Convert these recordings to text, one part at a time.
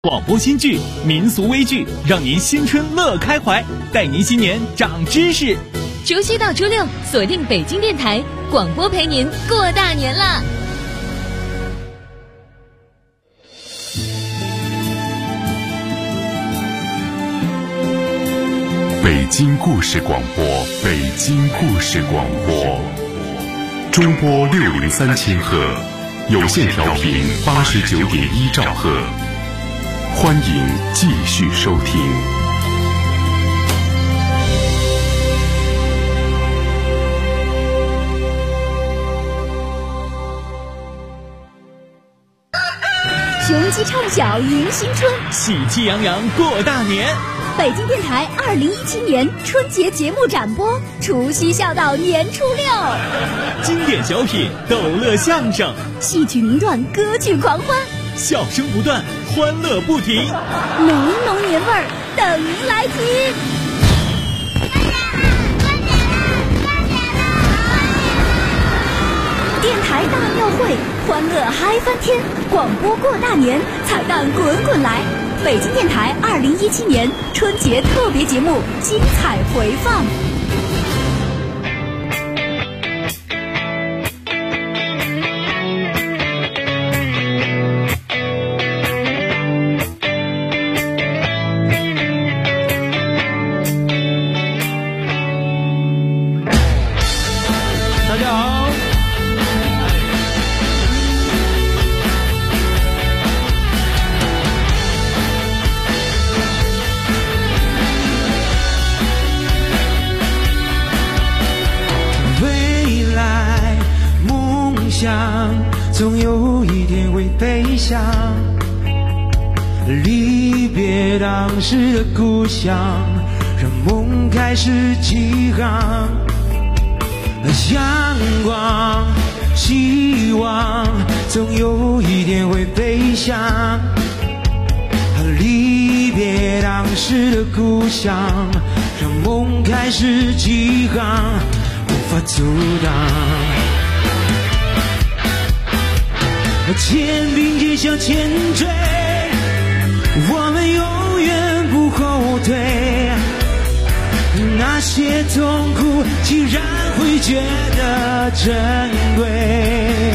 广播新剧、民俗微剧，让您新春乐开怀，带您新年长知识。 除夕到初六，锁定北京电台广播，陪您过大年啦！ 北京故事广播，北京故事广播，中波603千赫，有线调频89.1兆赫。欢迎继续收听。 雄鸡唱晓迎新春， 喜气洋洋过大年。 北京电台2017年春节节目展播，除夕笑到年初六。 经典小品、逗乐相声、 戏曲名段、歌剧狂欢， 笑声不断，欢乐不停， 浓浓年味儿等您来听。电台大庙会，欢乐嗨翻天，广播过大年，彩蛋滚滚来。北京电台2017年春节特别节目精彩回放。 大家好， 未来梦想总有一天会飞翔，离别当时的故乡，让梦开始起航。阳光希望总有一天会飞翔，离别当时的故乡，让梦开始起航，无法阻挡。肩并肩向前追，我们永远不后退，那些痛苦竟然会觉得珍贵，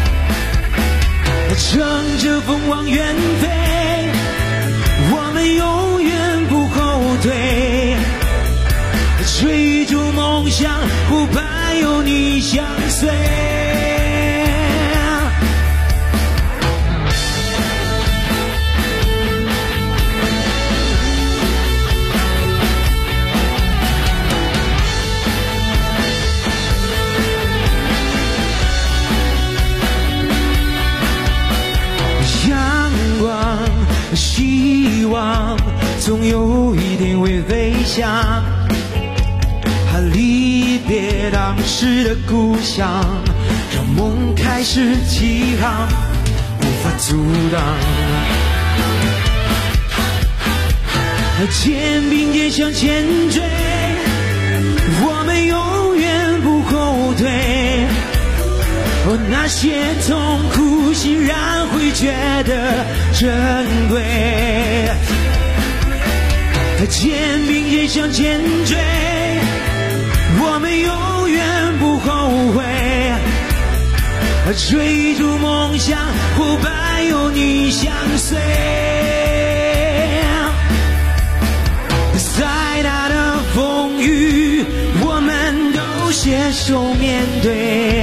乘着风往远飞，我们永远不后退，追逐梦想，不怕有你相随。希望总有一天会飞翔，离别当时的故乡，让梦开始起航，无法阻挡。肩并肩向前追，我们永远不后退，那些痛苦欣然会觉得珍贵，肩并肩向前追，我们永远不后悔，追逐梦想，不怕有你相随。再大的风雨，我们都携手面对，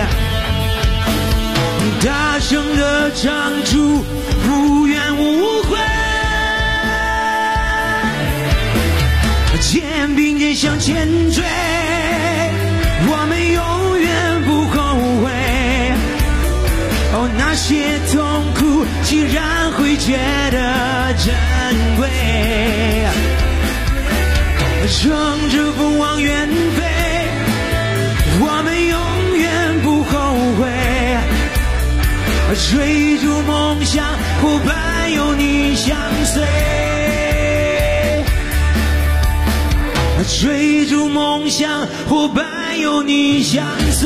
大声地唱出无怨无悔，肩并肩向前追，我们永远不后悔，那些痛苦竟然会觉得珍贵，乘着风往远飞，我们永远不后悔，追逐梦想，不怕有你相随，追逐梦想，不怕有你相随。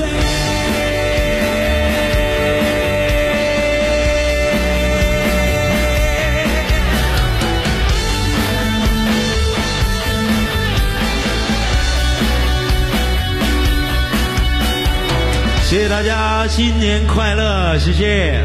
谢大家，新年快乐，谢谢。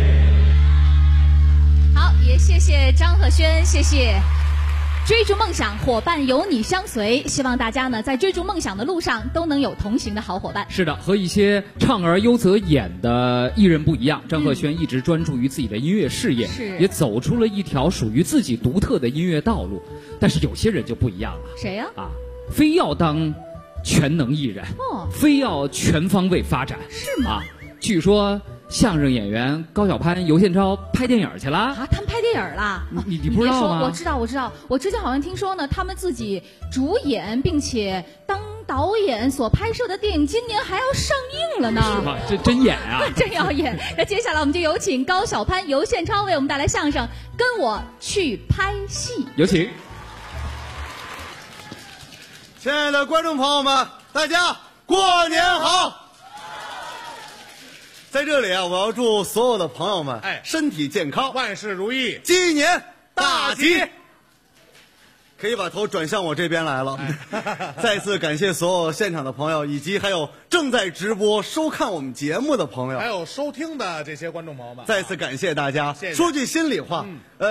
好，也谢谢张赫宣，谢谢。追逐梦想，伙伴有你相随。希望大家呢，在追逐梦想的路上都能有同行的好伙伴。 是的，和一些唱而优则演的艺人不一样，张赫宣一直专注于自己的音乐事业，也走出了一条属于自己独特的音乐道路。但是有些人就不一样了。 谁呀？ 非要当全能艺人，非要全方位发展， 是吗？ 据说相声演员高晓攀、尤宪超拍电影去了啊！ 他们拍电影了？ 你不知道吗？ 我知道。我之前好像听说呢，他们自己主演并且当导演所拍摄的电影，今年还要上映了呢。 是吗？这真演啊！ 真要演。那接下来我们就有请高晓攀、尤宪超为我们带来相声《跟我去拍戏》。 有请。 亲爱的观众朋友们，大家过年好！在这里啊，我要祝所有的朋友们身体健康， 万事如意， 鸡年大吉。可以把头转向我这边来了。再次感谢所有现场的朋友，以及还有正在直播收看我们节目的朋友， 还有收听的这些观众朋友们， 再次感谢大家。 谢谢。 说句心里话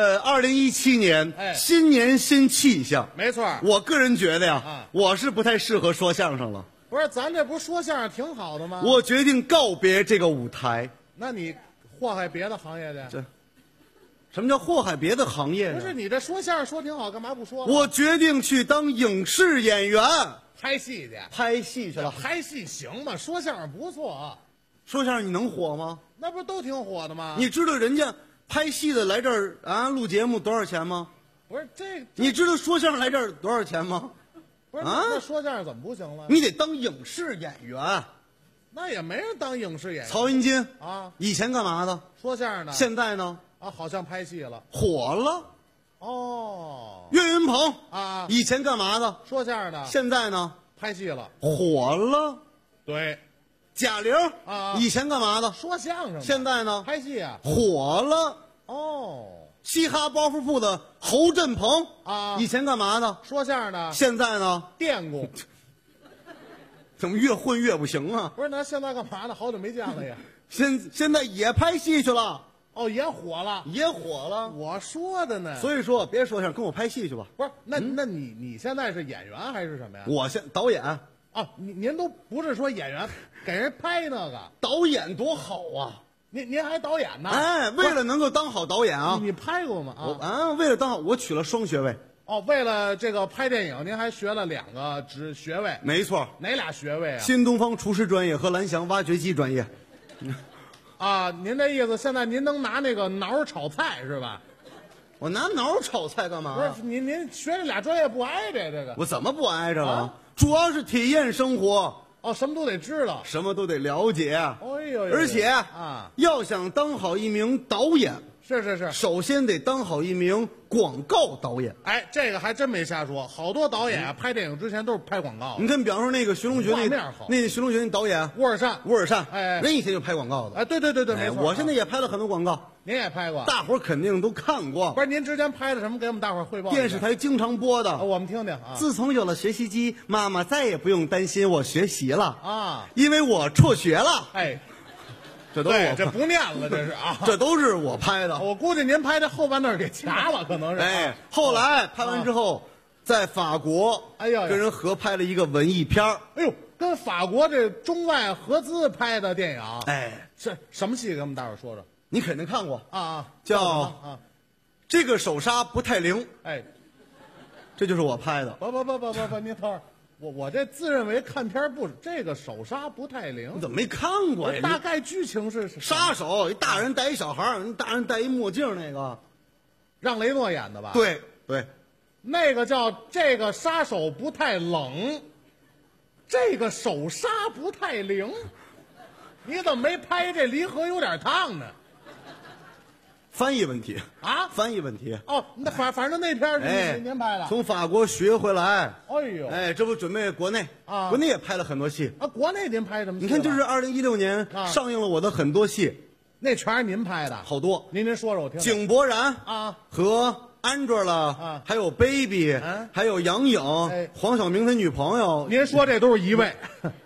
，2017年新年新气象， 没错。 我个人觉得呀，我是不太适合说相声了。 不是，咱这不是说相声挺好的吗？ 我决定告别这个舞台。 那你祸害别的行业的？ 什么叫祸害别的行业？ 不是，你这说相声说挺好，干嘛不说？ 我决定去当影视演员， 拍戏去。 拍戏去了？ 拍戏行吗？说相声不错啊。 说相声你能火吗？ 那不是都挺火的吗？ 你知道人家拍戏的来这儿录节目多少钱吗？ 不是这， 你知道说相声来这儿多少钱吗？ 不是那说相声怎么不行了？ 你得当影视演员。 那也没人当影视演员。 曹云金啊， 以前干嘛的？ 说相声的。 现在呢？ 好像拍戏了， 火了。 哦， 岳云鹏啊， 以前干嘛的？ 说相声的。 现在呢？ 拍戏了， 火了。 对。 贾玲啊， 以前干嘛的？ 说相声的。 现在呢？ 拍戏啊， 火了。 哦。 嘻哈包袱铺的侯振鹏啊， 以前干嘛的？ 说相声的。 现在呢？ 电工。 怎么越混越不行啊？ 不是，那现在干嘛呢？好久没见了呀。 现在也拍戏去了。 哦，也火了， 也火了。 我说的呢。 所以说，别说相声，跟我拍戏去吧。 不是，那你现在是演员还是什么呀？ 我导演。 哦，您都不是说演员，给人拍那个导演多好啊！ 您还导演呢？ 哎，为了能够当好导演啊， 你拍过吗？ 为了当好，我取了双学位。 哦，为了这个拍电影，您还学了2个学位？ 没错。 哪俩学位啊？ 新东方厨师专业和蓝翔挖掘机专业。 啊，您这意思，现在您能拿那个挠炒菜是吧？ 我拿挠炒菜干嘛？ 不是，您学这俩专业不挨着这个？ 我怎么不挨着了？主要是体验生活。 哦，什么都得知道， 什么都得了解。 哎呦， 而且要想当好一名导演， 是， 首先得当好一名广告导演。 哎，这个还真没瞎说，好多导演拍电影之前都是拍广告。 你看，比方说那个《寻龙诀》那《寻龙诀》那导演乌尔善， 哎，人以前就拍广告的。 哎，对，没错。 我现在也拍了很多广告。 您也拍过？ 大伙儿肯定都看过。 不是，您之前拍的什么？给我们大伙儿汇报。 电视台经常播的， 我们听听啊。 自从有了学习机，妈妈再也不用担心我学习了啊， 因为我辍学了。 哎， 这不念了，这是啊， 这都是我拍的。 我估计您拍这后半段给掐了，可能是。 哎，后来拍完之后，在法国，跟人合拍了一个文艺片。 哎呦，跟法国这中外合资拍的电影。 哎， 是什么戏？给我们大伙儿说说。 你肯定看过叫这个手刹不太灵。 哎， 这就是我拍的。 不，您等会儿，我这自认为看片不这个手刹不太灵。 你怎么没看过呀？ 大概剧情是杀手，一大人带一小孩，大人戴一墨镜，那个让雷诺演的吧？ 对， 那个叫这个杀手不太冷，这个手刹不太灵。你怎么没拍这离合有点烫呢？ 翻译问题啊， 翻译问题。 哦，那反正那片是您拍的， 从法国学回来。 哎呦， 哎，这不准备国内啊，国内也拍了很多戏啊。国内您拍什么戏？ 你看，就是2016年上映了我的很多戏， 那全是您拍的， 好多。 您说说我听。 井柏然啊和Angela啊，还有 Baby，还有杨颖，黄晓明他女朋友。 您说这都是一位。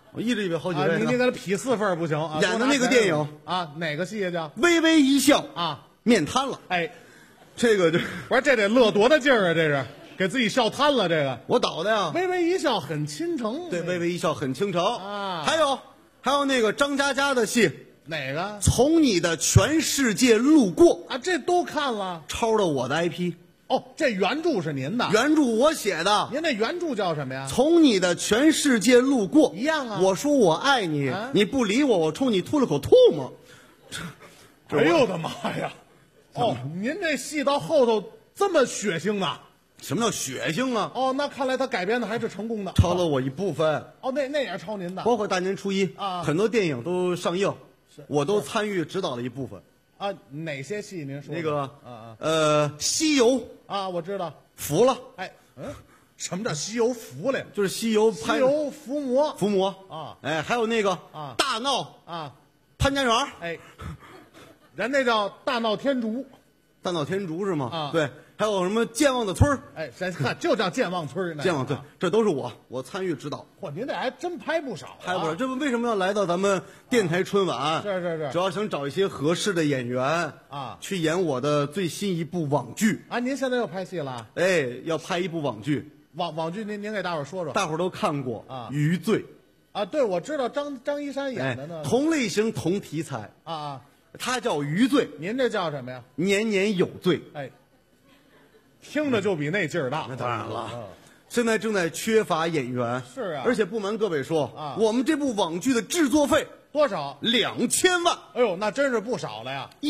我一直以为好几位呢。 你给他劈4份不行啊！ 演的那个电影啊，哪个戏叫微微一笑啊？ 面瘫了。 哎， 这个就不是这得乐多大劲儿啊！这是给自己笑瘫了。这个我导的呀。 微微一笑很倾城。 对，微微一笑很倾城啊。 还有那个张嘉佳的戏。 哪个？ 从你的全世界路过啊，这都看了， 抄了我的 IP。 哦，这原著是您的？ 原著我写的。 您那原著叫什么呀？ 从你的全世界路过。 一样啊。 我说我爱你，你不理我，我冲你吐了口唾沫。 哎呦我的妈呀！哦，您这戏到后头这么血腥呢？ 什么叫血腥啊？ 哦，那看来他改编的还是成功的。 抄了我一部分。 哦，那也是抄您的。 包括大年初一啊， 很多电影都上映。我都参与指导了一部分啊，哪些戏您说？ 那个西游啊，我知道， 服了。 哎，什么叫西游服了？ 就是西游西游伏魔啊，哎，还有那个啊大闹啊潘家园， 哎，人那叫大闹天竺， 大闹天竺是吗？ 啊， 对，还有什么健忘的村儿？ 哎，就叫健忘村健忘村，这都是我参与指导。 嚯，您这还真拍不少， 拍不少。这不为什么要来到咱们电台春晚？ 是， 主要想找一些合适的演员啊， 去演我的最新一部网剧啊。您现在又拍戏了？ 哎，要拍一部网剧。 网剧您给大伙说说。 大伙都看过啊， 《余罪》 啊，对，我知道张一山演的呢。 同类型同题材啊， 他叫《余罪》， 您这叫什么呀？ 年年有罪。 哎。听着就比那劲儿大。 那当然了，现在正在缺乏演员。 是啊， 而且不瞒各位说啊， 我们这部网剧的制作费多少 ？2000万。 哎呦，那真是不少了呀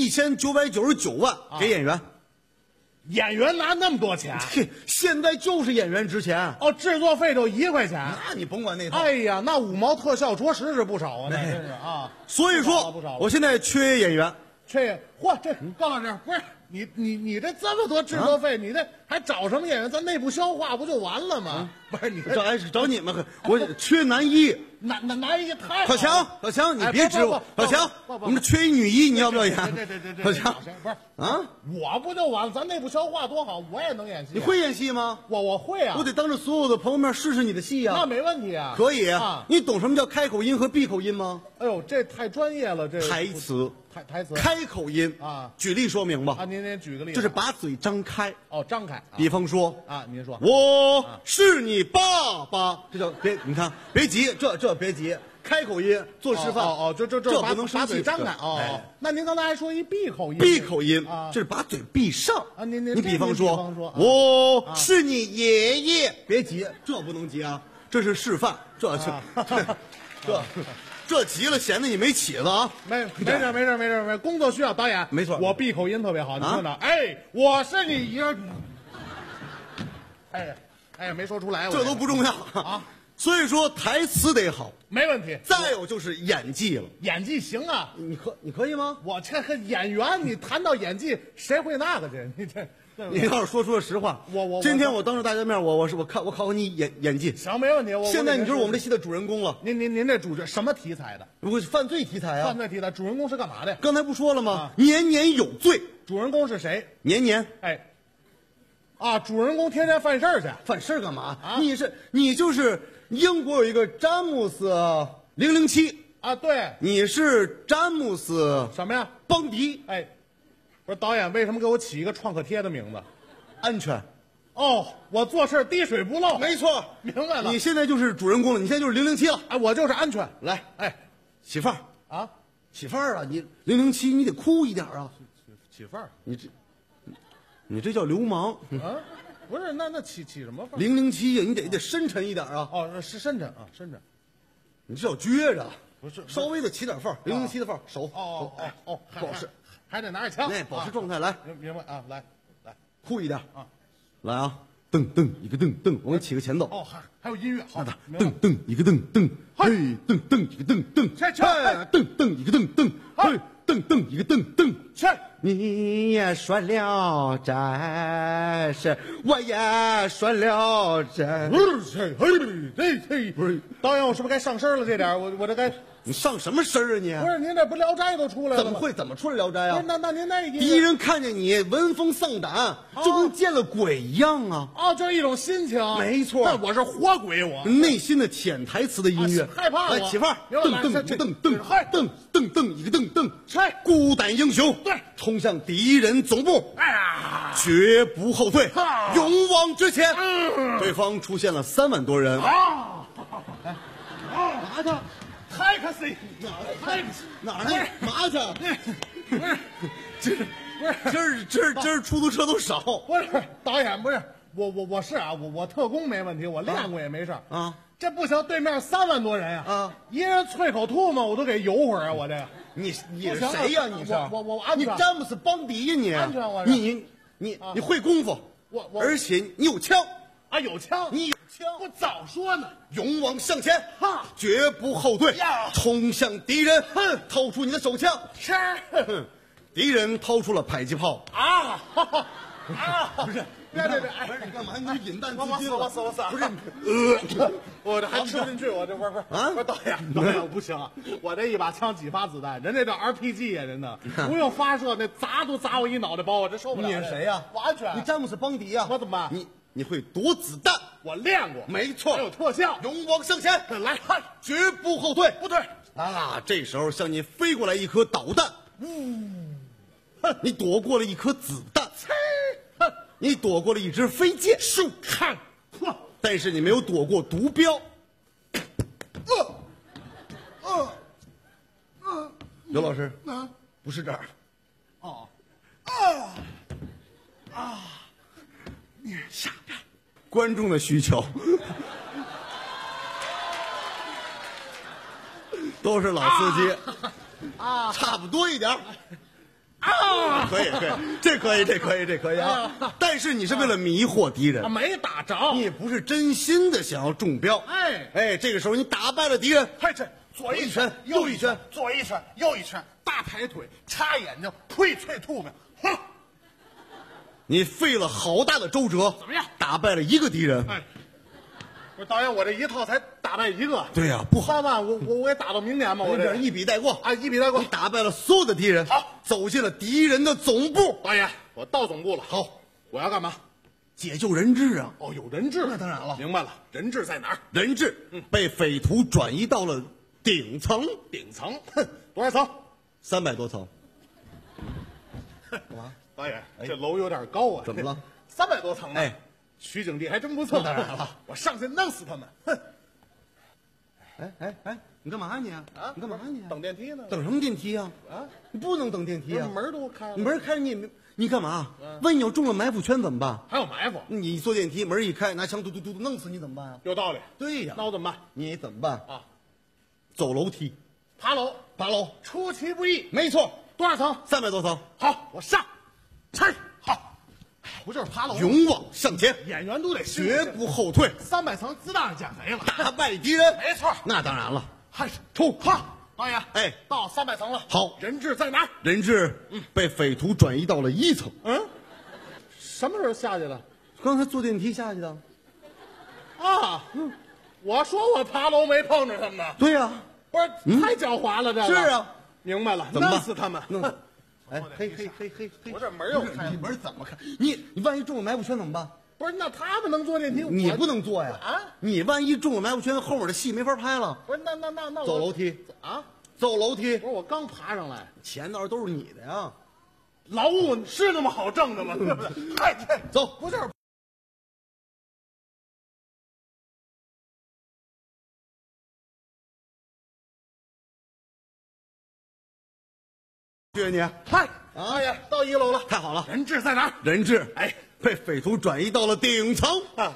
！1999万给演员。 演员拿那么多钱？ 嘿，现在就是演员值钱。 哦，制作费就1块钱。 那你甭管那套。 哎呀，那5毛特效着实是不少啊，那真是啊。 所以说，我现在缺演员。 嚯，这高老师不是。你这么多制作费，你这还找什么演员？咱内部消化不就完了吗？不是你找你们，我缺男一， 男一太小强，你别指我，小强，我们缺一女一，你要不要演？小强不是啊，我不就完了？咱内部消化多好，我也能演戏。 你会演戏吗？ 我会啊， 我得当着所有的朋友面试试你的戏呀。 那没问题啊， 可以啊。你懂什么叫开口音和闭口音吗？ 哎呦，这太专业了，这台词。 台词开口音啊， 举例说明吧。 啊，您举个例子， 就是把嘴张开。 哦，张开。 比方说啊，您说我是你爸爸，这叫你看别急，这别急，开口音做示范。 哦，这不能生气， 把嘴张开。哦，那您刚才还说一闭口音。 闭口音就是把嘴闭上啊。你比方说我是你爷爷，别急，这不能急啊，这是示范，这急了显得你没起子啊！ 没事，工作需要。导演， 没错， 我闭口音特别好，你听着。哎，我是你爷。哎，没说出来， 这都不重要啊。所以说台词得好， 没问题。 再有就是演技了， 演技行啊， 你可以吗？ 我这个演员，你谈到演技，谁会那个去？ 你要是说出了实话，今天我当着大家面，我考考你演技。 行，没问题。 现在你就是我们这戏的主人公了。 您这主角什么题材的？ 不是犯罪题材啊！ 犯罪题材，主人公是干嘛的？ 刚才不说了吗？年年有罪。 主人公是谁？ 年。 哎，主人公天天犯事儿去。 犯事儿干嘛？你就是英国有一个詹姆斯007 啊，对， 你是詹姆斯什么呀？ 邦迪。 哎。不是导演，为什么给我起一个创可贴的名字？ 安全。 哦，我做事滴水不漏。 没错， 明白了。 你现在就是主人公了，你现在就是007了。 哎，我就是安全。 来， 哎， 起范儿啊， 起范儿啊！你007，你得酷一点啊！ 起范儿， 你这叫流氓啊！不是，那起什么范儿 ？007呀，你得深沉一点啊！ 哦，是深沉啊，深沉。 你这叫撅着， 不是， 稍微的起点范儿，007的范儿，手哦， 不好使。 还得拿着枪， 保持状态，来， 明白啊？来， 酷一点啊！来啊，噔噔一个噔噔，我给你起个前奏。 哦，还有音乐，好的， 噔噔一个噔噔，嘿，噔噔一个噔噔，噔噔一个噔噔，嘿，噔噔一个噔噔， 去！ 你也说聊斋是，我也说聊斋。 不是，导演，我是不是该上身了？这点我这该你上什么身啊你？ 不是您这不《聊斋》都出来了吗？ 怎么出来《聊斋》啊？ 那您那敌人看见你闻风丧胆，就跟见了鬼一样啊！ 哦，这是一种心情。 没错， 那我是活鬼，我内心的潜台词的音乐， 害怕我。 来起范儿，噔噔噔噔噔，噔噔噔一个噔噔，孤胆英雄， 对， 冲向敌人总部， 哎呀， 绝不后退，勇往直前。对方出现了3万多人。 拿去，太可惜， 哪儿呢？麻去？今儿出租车都少。 不是导演，不是我是啊，我特工没问题，我练过也没事啊。这不行，对面3万多人啊，一人啐口唾沫我都给游会儿啊，我这个。 你是谁呀？你是我安全。 你詹姆斯邦迪呀你？ 安全我。 你会功夫，而且你有枪啊，有枪， 你有枪， 我早说呢， 勇往向前， 哈， 绝不后退，冲向敌人，掏出你的手枪， 是， 敌人掏出了迫击炮啊， 不是。别，不是你干嘛？你引弹自尽了？ 我不是， 我这还吃不进去，我这不是啊！导演我不行，我这一把枪几发子弹，人这叫 RPG 呀，人的不用发射，那砸都砸我一脑袋包，我这受不了。 你是谁呀？ 我安全。 你詹姆斯邦迪呀？ 我怎么办？ 你会躲子弹？ 我练过， 没错， 还有特效， 勇往向前， 来， 绝不后退， 不对啊！这时候向你飞过来一颗导弹，你躲过了一颗子弹。你躲过了一支飞剑，看，但是你没有躲过毒镖。刘老师，不是这儿。下边，观众的需求，都是老司机，差不多一点。可以，这可以啊！但是你是为了迷惑敌人， 没打着， 你不是真心的想要中标。这个时候你打败了敌人， 这左一拳右一拳，左一拳右一拳，大抬腿插眼睛，呸啐吐沫，哼！ 你费了好大的周折， 怎么样？ 打败了1个敌人。 不是导演，我这一套才打败1个。 对呀，不好。 3万，我也打到明年嘛，我这一笔带过啊，一笔带过。 你打败了所有的敌人， 好， 走进了敌人的总部。 导演，我到总部了。 好， 我要干嘛？ 解救人质啊！ 哦，有人质， 那当然了。 明白了，人质在哪儿？ 人质被匪徒转移到了顶层。 顶层，多少层 ？300多层。 干嘛？导演，这楼有点高啊。 怎么了 ？300多层呢。取景地还真不错。 当然了， 我上去弄死他们。哼！ 你干嘛你？你干嘛你？ 等电梯呢？ 等什么电梯啊？你不能等电梯啊！ 门都开了。 门开你干嘛？万一有中了埋伏圈怎么办？ 还有埋伏？ 你坐电梯门一开，拿枪嘟嘟嘟弄死你怎么办啊？ 有道理。 对呀。 那我怎么办？ 你怎么办啊？ 走楼梯， 爬楼，出其不意。 没错。 多少层 ？300多层。 好，我上。好。不就是爬楼？ 勇往向前， 演员都得绝不后退。 300层自当然减肥了， 打败敌人。 没错， 那当然了。 出导演，到300层了。 好， 人质在哪儿？ 人质被匪徒转移到了1层。 什么时候下去的？ 刚才坐电梯下去的。 我说我爬楼没碰着他们呢。 对呀， 不是太狡猾了，这是啊， 明白了，弄死他们。 嘿， 我这门又开， 门怎么开？你万一中了埋伏圈怎么办？ 不是，那他们能坐电梯， 你不能坐呀！你万一中了埋伏圈，后面的戏没法拍了。 不是，那走楼梯啊？ 走楼梯。 不是，我刚爬上来， 钱倒是都是你的呀。 劳务是那么好挣的吗？对不对？ 走， 不是。 谢谢你。 导演到1楼了， 太好了。 人质在哪儿？ 人质被匪徒转移到了顶层。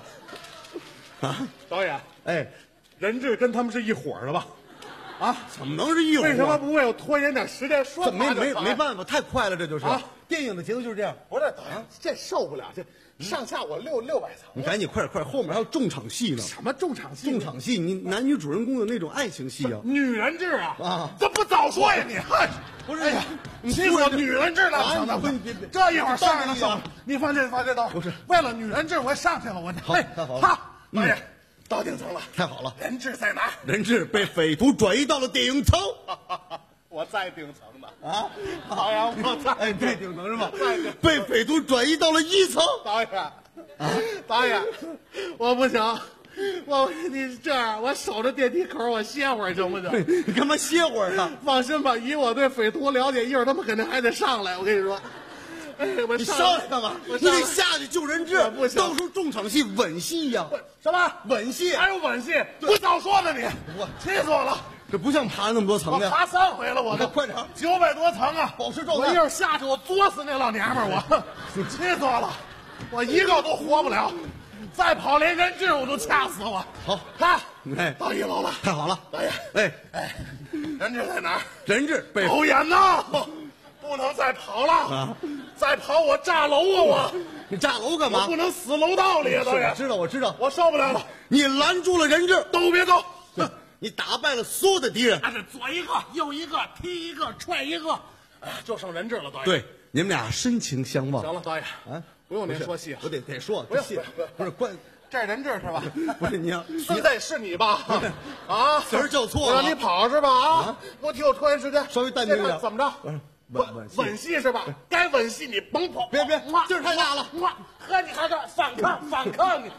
导演，人质跟他们是一伙的吧？ 怎么能是一伙？ 为什么不会有拖延点时间说？ 没办法，太快了，这就是电影的节奏就是这样。 不是导演，这受不了，这上下我600层。 你赶紧快，后面还有重场戏呢。 什么重场戏？ 重场戏，你男女主人公的那种爱情戏啊。 女人质这不早说呀你？不是，你欺负我女人质了？这一会儿上来了，你放这刀。不是为了女人质，我上去了，我太好了。导演， 到顶层了， 太好了。 人质在哪儿？ 人质被匪徒转移到了顶层。 我在顶层呢啊！导演，我在顶层是吧？ 被匪徒转移到了1层。 导演，我不行，你这样，我守着电梯口，我歇会儿行不行？ 你干嘛歇会儿啊？ 放心吧，以我对匪徒了解，一会儿他们肯定还得上来。我跟你说， 你上来干嘛？你得下去救人质， 不行， 到时候重场戏吻戏呀。 什么吻戏？ 还有吻戏？不早说呢你！我气死我了！ 这不像爬那么多层的， 我爬3回了，我都快点 ，900多层啊， 保持状态。 我一会儿下去，我作死那老娘们儿，我气死我了，我一个都活不了，再跑连人质我都掐死我。 好， 到1楼了， 太好了， 导演，人质在哪儿？ 人质被导演呐，不能再跑了，再跑我炸楼啊！我你炸楼干嘛？ 我不能死楼道里啊！导演， 我知道， 我受不了了。 你拦住了人质， 都别走。 你打败了所有的敌人， 他是左一个，右一个，踢一个，踹一个，就剩人质了。导演， 对，你们俩深情相望。 行了，导演不用您说戏， 我得说， 不戏不是关。 这人质是吧？ 不是你， 孙子是你吧？啊， 词儿叫错了， 我让你跑是吧？啊，不替我拖延时间， 稍微淡定一点。 怎么着？吻戏是吧？该吻戏你甭跑， 别，劲儿太大了。 呵，你看这反抗你，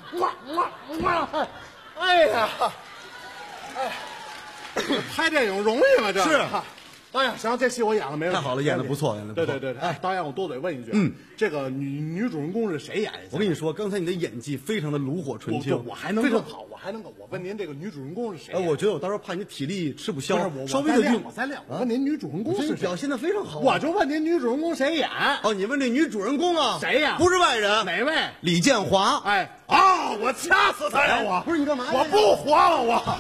哎呀，拍电影容易吗？这是。 导演，行，这戏我演了没问题。 太好了，演的不错， 对。哎，导演，我多嘴问一句，这个女主人公是谁演的？ 我跟你说，刚才你的演技非常的炉火纯青， 我还能更好，我问您，这个女主人公是谁？ 我觉得我到时候怕你体力吃不消，稍微的我再练。我问您，女主人公是谁？ 表现的非常好。 我就问您，女主人公谁演？ 哦，你问这女主人公啊？ 谁呀？ 不是外人， 哪位？ 李建华。 我掐死他呀！我不是你干嘛？ 我不活了，我。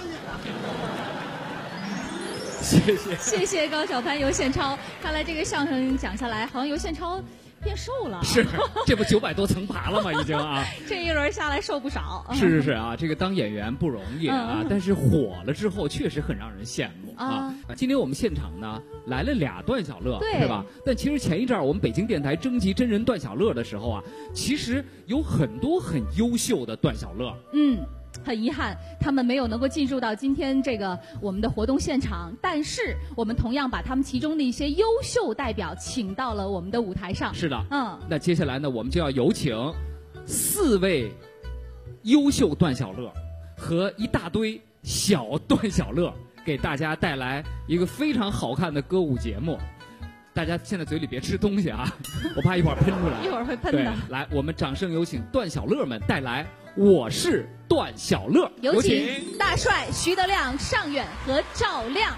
谢谢高晓攀、尤宪超。看来这个相声讲下来，好像尤宪超变瘦了。 是，这不900多层爬了吗？已经啊， 这一轮下来瘦不少。 是啊，这个当演员不容易啊，但是火了之后确实很让人羡慕啊。今天我们现场呢来了俩段小乐，是吧？但其实前一阵我们北京电台征集真人段小乐的时候啊，其实有很多很优秀的段小乐。 很遗憾，他们没有能够进入到今天这个我们的活动现场，但是我们同样把他们其中的一些优秀代表请到了我们的舞台上。 是的，那接下来呢，我们就要有请4位优秀段小乐和一大堆小段小乐，给大家带来一个非常好看的歌舞节目。大家现在嘴里别吃东西啊，我怕一会儿喷出来。 一会儿会喷的。 来，我们掌声有请段小乐们带来我是段小乐， 有请大帅、徐德亮、尚远和赵亮。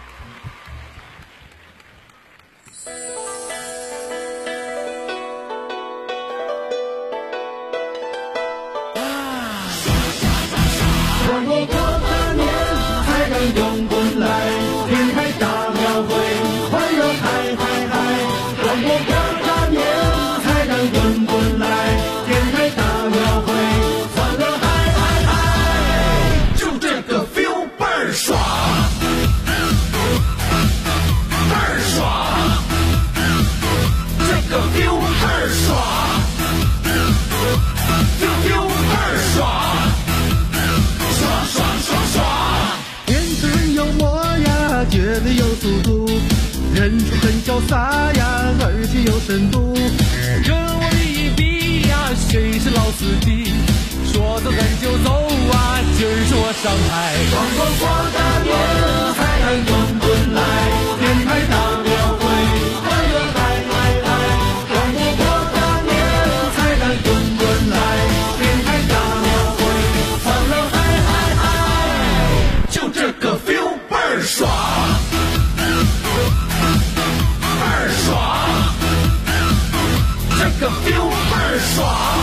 穿过过大年，才敢滚滚来，天开大庙会，欢乐嗨嗨嗨。穿过过大年，才敢滚滚来，天开大庙会，欢乐嗨嗨嗨。就这个 feel 倍儿爽，倍儿爽，这个 feel 倍儿爽，这 feel 倍儿爽。年轻人幽默呀，绝对有速度，人畜很潇洒呀，而且有深度。跟我比一比呀，谁是老司机？说走咱就走啊，今儿是我上台。穿过过大年，才敢滚滚来，天开大庙会，欢乐嗨嗨嗨。穿过过大年，才敢滚滚来，天开大庙会，欢乐嗨嗨嗨。就这个 feel 倍儿爽，倍儿爽，这个 feel 倍儿爽，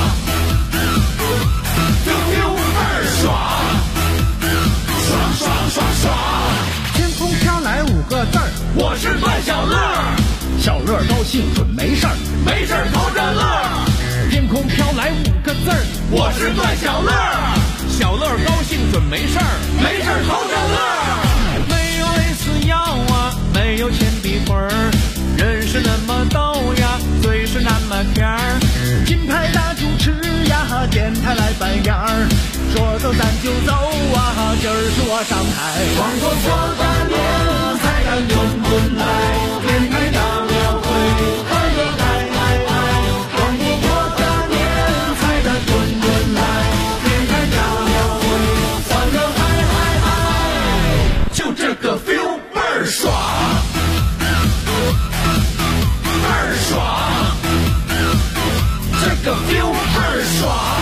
这 feel 倍儿爽，爽爽爽爽。天空飘来5个字儿，我是段小乐，小乐高兴准没事儿，没事儿偷着乐。天空飘来5个字儿，我是段小乐，小乐高兴准没事儿，没事儿偷着乐。没有蕾丝腰啊，没有铅笔魂儿，人是那么逗呀，嘴是那么甜儿。金牌大主持呀，电台来扮演儿，说走咱就走啊， 劲儿说上台。广播过大年，彩蛋滚滚来，电台大庙会，欢乐嗨嗨嗨。广播过大年，彩蛋滚滚来，电台大庙会，欢乐嗨嗨嗨。就这个 feel 倍儿爽，倍儿爽，这个 feel 倍儿爽。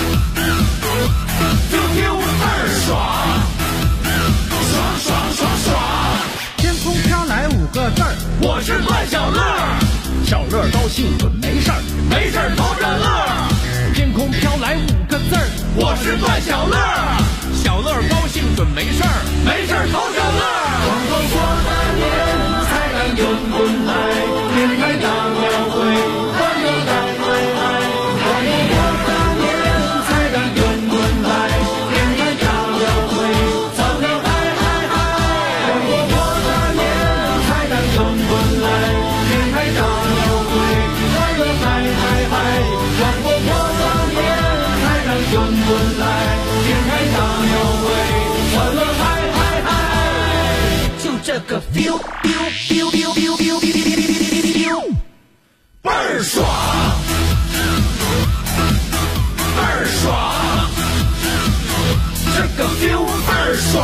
天空飘来5个字儿， 我是段小乐， 小乐高兴准没事儿， 没事儿偷着乐。 天空飘来5个字儿， 我是段小乐， 小乐高兴准没事儿， 没事儿偷着乐。广播过大年，彩蛋滚滚来，电台大庙会，欢乐嗨嗨嗨。广播过大年，彩蛋滚滚来，电台大庙会，欢乐嗨嗨嗨。广播过大年，彩蛋滚滚来，电台大庙会，欢乐嗨嗨嗨。广播过大年，彩蛋滚滚来，电台大庙会，欢乐嗨嗨嗨。就这个 feel feel feel feel feel feel feel 倍儿爽，倍儿爽，这个 feel 倍儿爽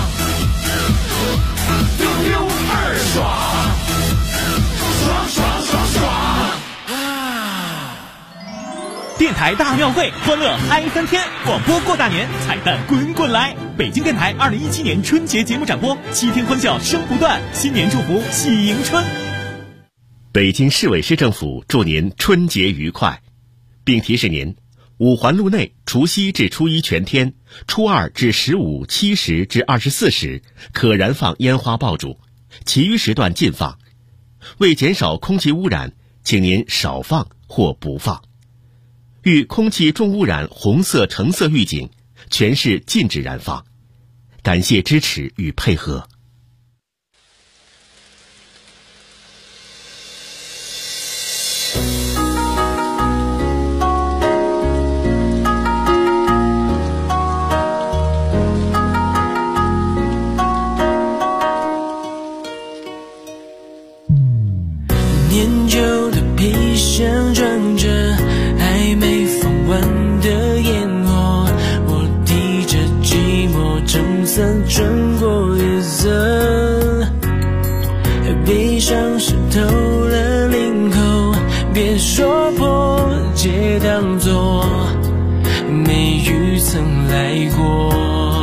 ，feel 倍儿爽，爽爽爽爽啊！ 电台大庙会，欢乐嗨翻天，广播过大年，彩蛋滚滚来。北京电台2017年春节节目展播，7天欢笑声不断，新年祝福喜迎春。 北京市委市政府祝您春节愉快，并提示您：五环路内除夕至初一全天，初二至15、7时至24时可燃放烟花爆竹，其余时段禁放。为减少空气污染，请您少放或不放。遇空气重污染红色、橙色预警，全市禁止燃放。感谢支持与配合。 年久的皮箱装着还没放完的烟火，我提着寂寞撑伞穿过夜色，悲伤湿透了领口，别说破解当作没雨曾来过。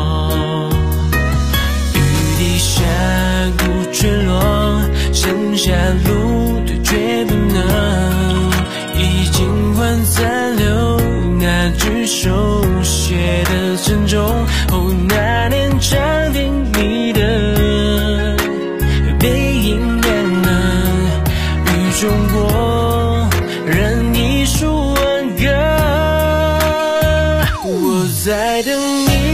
雨滴下鼓坠落，剩下路对决不能，已经换残留那句手写的珍重。哦，那年长亭你的背影亮了，雨中我燃一束挽歌，我在等你。